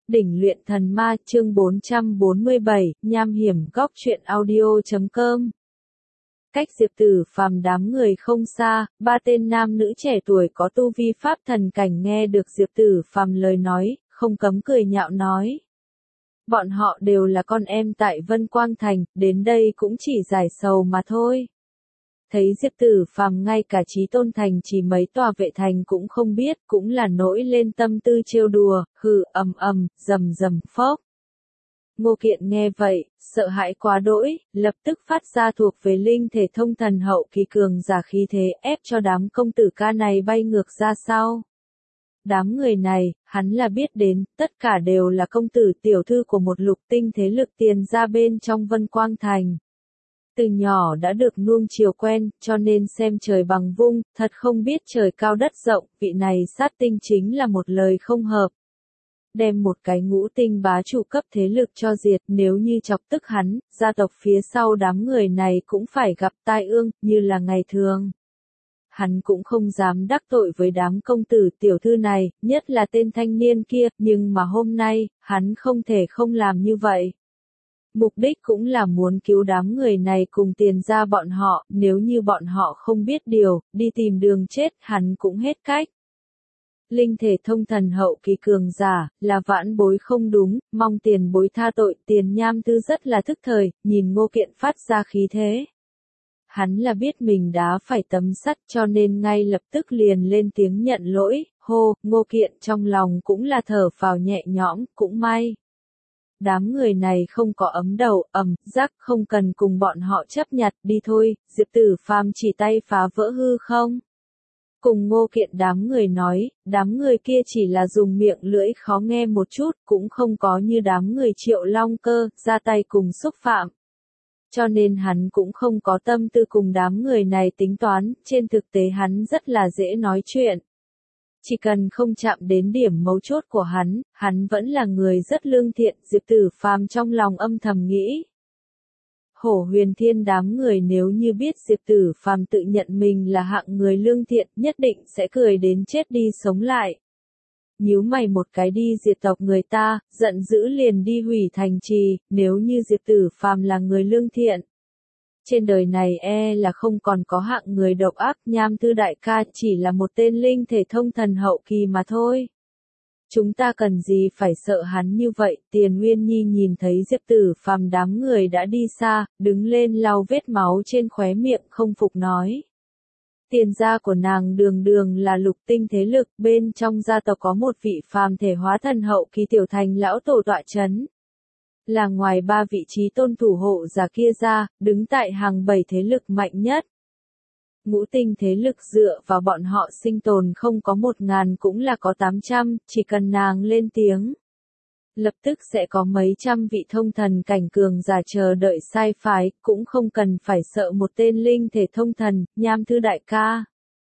Đỉnh luyện thần ma chương 447, nham hiểm góc truyện audio.com. Cách Diệp Tử Phàm đám người không xa, ba tên nam nữ trẻ tuổi có tu vi pháp thần cảnh nghe được Diệp Tử Phàm lời nói, không cấm cười nhạo nói. Bọn họ đều là con em tại Vân Quang Thành, đến đây cũng chỉ giải sầu mà thôi. Thấy Diệp Tử Phàm ngay cả Chí Tôn Thành chỉ mấy tòa vệ thành cũng không biết, cũng là nổi lên tâm tư trêu đùa, hừ rầm rầm phốc. Ngô Kiện nghe vậy, sợ hãi quá đỗi, lập tức phát ra thuộc về linh thể thông thần hậu kỳ cường giả khí thế ép cho đám công tử ca này bay ngược ra sau. Đám người này, hắn là biết đến, tất cả đều là công tử tiểu thư của một lục tinh thế lực tiền ra bên trong Vân Quang Thành. Từ nhỏ đã được nuông chiều quen, cho nên xem trời bằng vung, thật không biết trời cao đất rộng, vị này sát tinh chính là một lời không hợp. Đem một cái ngũ tinh bá chủ cấp thế lực cho diệt, nếu như chọc tức hắn, gia tộc phía sau đám người này cũng phải gặp tai ương, như là ngày thường. Hắn cũng không dám đắc tội với đám công tử tiểu thư này, nhất là tên thanh niên kia, nhưng mà hôm nay, hắn không thể không làm như vậy. Mục đích cũng là muốn cứu đám người này cùng tiền ra bọn họ, nếu như bọn họ không biết điều, đi tìm đường chết, hắn cũng hết cách. Linh thể thông thần hậu kỳ cường giả, là vãn bối không đúng, mong tiền bối tha tội, tiền nham tư rất là thức thời, nhìn Ngô Kiện phát ra khí thế. Hắn là biết mình đã phải tấm sắt cho nên ngay lập tức liền lên tiếng nhận lỗi, hô, Ngô Kiện trong lòng cũng là thở phào nhẹ nhõm, cũng may. Đám người này không có ấm đầu, rắc không cần cùng bọn họ chấp nhặt, đi thôi, Diệp Tử Phàm chỉ tay phá vỡ hư không. Cùng Ngô Kiện đám người nói, đám người kia chỉ là dùng miệng lưỡi khó nghe một chút, cũng không có như đám người Triệu Long Cơ, ra tay cùng xúc phạm. Cho nên hắn cũng không có tâm tư cùng đám người này tính toán, trên thực tế hắn rất là dễ nói chuyện. Chỉ cần không chạm đến điểm mấu chốt của hắn vẫn là người rất lương thiện, Diệp Tử Phàm trong lòng âm thầm nghĩ. Hổ Huyền Thiên đám người nếu như biết Diệp Tử Phàm tự nhận mình là hạng người lương thiện, nhất định sẽ cười đến chết đi sống lại. Nhíu mày một cái đi diệt tộc người ta, giận dữ liền đi hủy thành trì, nếu như Diệp Tử Phàm là người lương thiện. Trên đời này là không còn có hạng người độc ác, nham tư đại ca chỉ là một tên linh thể thông thần hậu kỳ mà thôi. Chúng ta cần gì phải sợ hắn như vậy, Tiền Nguyên Nhi nhìn thấy Diệp Tử Phàm đám người đã đi xa, đứng lên lau vết máu trên khóe miệng không phục nói. Tiền gia của nàng đường đường là lục tinh thế lực, bên trong gia tộc có một vị phàm thể hóa thần hậu kỳ tiểu thành lão tổ tọa chấn. Là ngoài ba vị trí tôn thủ hộ giả kia ra, đứng tại hàng 7 thế lực mạnh nhất. Ngũ tinh thế lực dựa vào bọn họ sinh tồn không có 1.000 cũng là có 800, chỉ cần nàng lên tiếng. Lập tức sẽ có mấy trăm vị thông thần cảnh cường giả chờ đợi sai phái, cũng không cần phải sợ một tên linh thể thông thần, nham thư đại ca.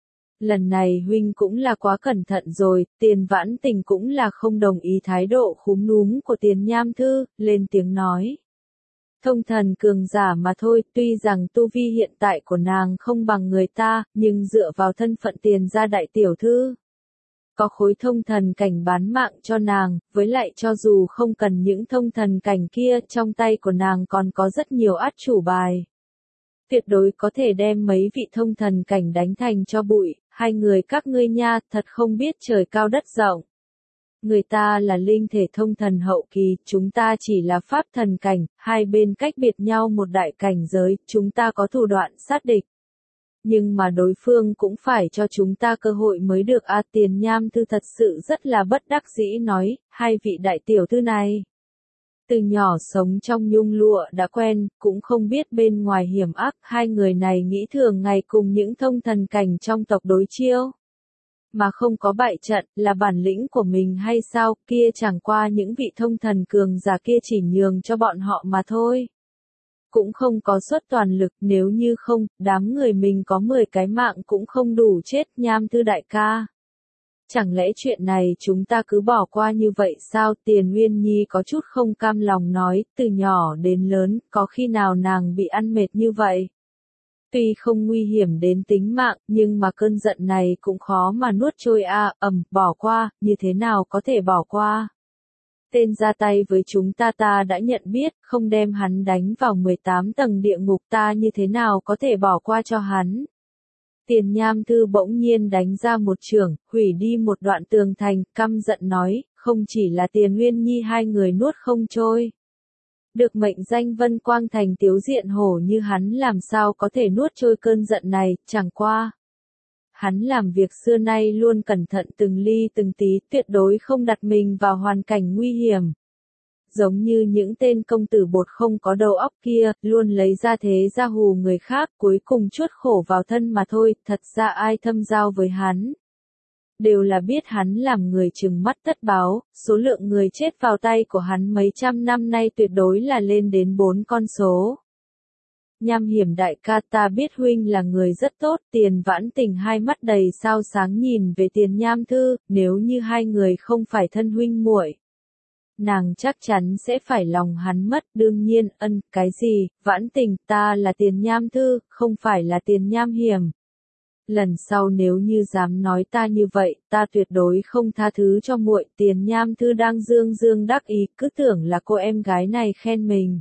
Lần này huynh cũng là quá cẩn thận rồi, Tiền Vãn Tình cũng là không đồng ý thái độ khúm núm của Tiền Nham Thư, lên tiếng nói. Thông thần cường giả mà thôi, tuy rằng tu vi hiện tại của nàng không bằng người ta, nhưng dựa vào thân phận Tiền gia đại tiểu thư. Có khối thông thần cảnh bán mạng cho nàng, với lại cho dù không cần những thông thần cảnh kia, trong tay của nàng còn có rất nhiều át chủ bài. Tuyệt đối có thể đem mấy vị thông thần cảnh đánh thành cho bụi, hai người các ngươi nha, thật không biết trời cao đất rộng. Người ta là linh thể thông thần hậu kỳ, chúng ta chỉ là pháp thần cảnh, hai bên cách biệt nhau một đại cảnh giới, chúng ta có thủ đoạn sát địch. Nhưng mà đối phương cũng phải cho chúng ta cơ hội mới được a. Tiền Nham Thư thật sự rất là bất đắc dĩ nói, hai vị đại tiểu thư này. Từ nhỏ sống trong nhung lụa đã quen, cũng không biết bên ngoài hiểm ác, hai người này nghĩ thường ngày cùng những thông thần cảnh trong tộc đối chiêu. Mà không có bại trận, là bản lĩnh của mình hay sao, kia chẳng qua những vị thông thần cường giả kia chỉ nhường cho bọn họ mà thôi. Cũng không có suất toàn lực, nếu như không, đám người mình có 10 cái mạng cũng không đủ chết, Nham Thư đại ca. Chẳng lẽ chuyện này chúng ta cứ bỏ qua như vậy sao? Tiền Nguyên Nhi có chút không cam lòng nói, từ nhỏ đến lớn, có khi nào nàng bị ăn mệt như vậy? Tuy không nguy hiểm đến tính mạng, nhưng mà cơn giận này cũng khó mà nuốt trôi bỏ qua, như thế nào có thể bỏ qua? Tên ra tay với chúng ta đã nhận biết, không đem hắn đánh vào 18 tầng địa ngục ta như thế nào có thể bỏ qua cho hắn. Tiền Nham Thư bỗng nhiên đánh ra một chưởng, hủy đi một đoạn tường thành, căm giận nói, không chỉ là Tiền Uyên Nhi hai người nuốt không trôi. Được mệnh danh Vân Quang Thành Tiếu Diện Hổ như hắn làm sao có thể nuốt trôi cơn giận này, chẳng qua. Hắn làm việc xưa nay luôn cẩn thận từng ly từng tí, tuyệt đối không đặt mình vào hoàn cảnh nguy hiểm. Giống như những tên công tử bột không có đầu óc kia, luôn lấy ra thế ra hù người khác, cuối cùng chuốt khổ vào thân mà thôi, thật ra ai thâm giao với hắn. Đều là biết hắn làm người trừng mắt tất báo, số lượng người chết vào tay của hắn mấy trăm năm nay tuyệt đối là lên đến 4 con số. Nham Hiểm đại ca, ta biết huynh là người rất tốt, Tiền Vãn Tình hai mắt đầy sao sáng nhìn về Tiền Nham Thư, nếu như hai người không phải thân huynh muội, nàng chắc chắn sẽ phải lòng hắn mất. Đương nhiên, cái gì, Vãn Tình, ta là Tiền Nham Thư, không phải là Tiền Nham Hiểm. Lần sau nếu như dám nói ta như vậy, ta tuyệt đối không tha thứ cho muội. Tiền Nham Thư đang dương dương đắc ý, cứ tưởng là cô em gái này khen mình.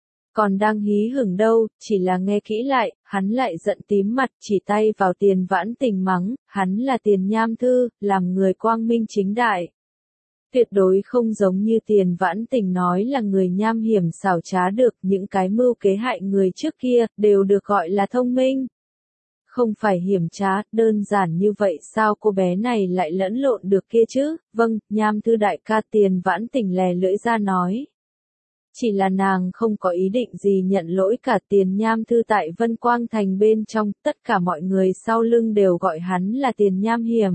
Còn đang hí hửng đâu, chỉ là nghe kỹ lại, hắn lại giận tím mặt, chỉ tay vào Tiền Vãn Tình mắng, hắn là Tiền Nham Thư, làm người quang minh chính đại. Tuyệt đối không giống như Tiền Vãn Tình nói là người nham hiểm xảo trá được, những cái mưu kế hại người trước kia, đều được gọi là thông minh. Không phải hiểm trá, đơn giản như vậy sao cô bé này lại lẫn lộn được kia chứ? Vâng, Nham Thư đại ca, Tiền Vãn Tình lè lưỡi ra nói. Chỉ là nàng không có ý định gì nhận lỗi cả. Tiền Nham Thư tại Vân Quang Thành bên trong, tất cả mọi người sau lưng đều gọi hắn là Tiền Nham Hiểm.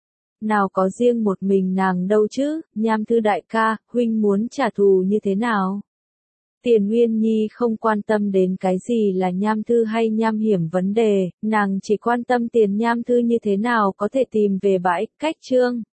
Nào có riêng một mình nàng đâu chứ, Nham Thư đại ca, huynh muốn trả thù như thế nào? Tiền Uyên Nhi không quan tâm đến cái gì là Nham Thư hay Nham Hiểm vấn đề, nàng chỉ quan tâm Tiền Nham Thư như thế nào có thể tìm về bãi cách trương.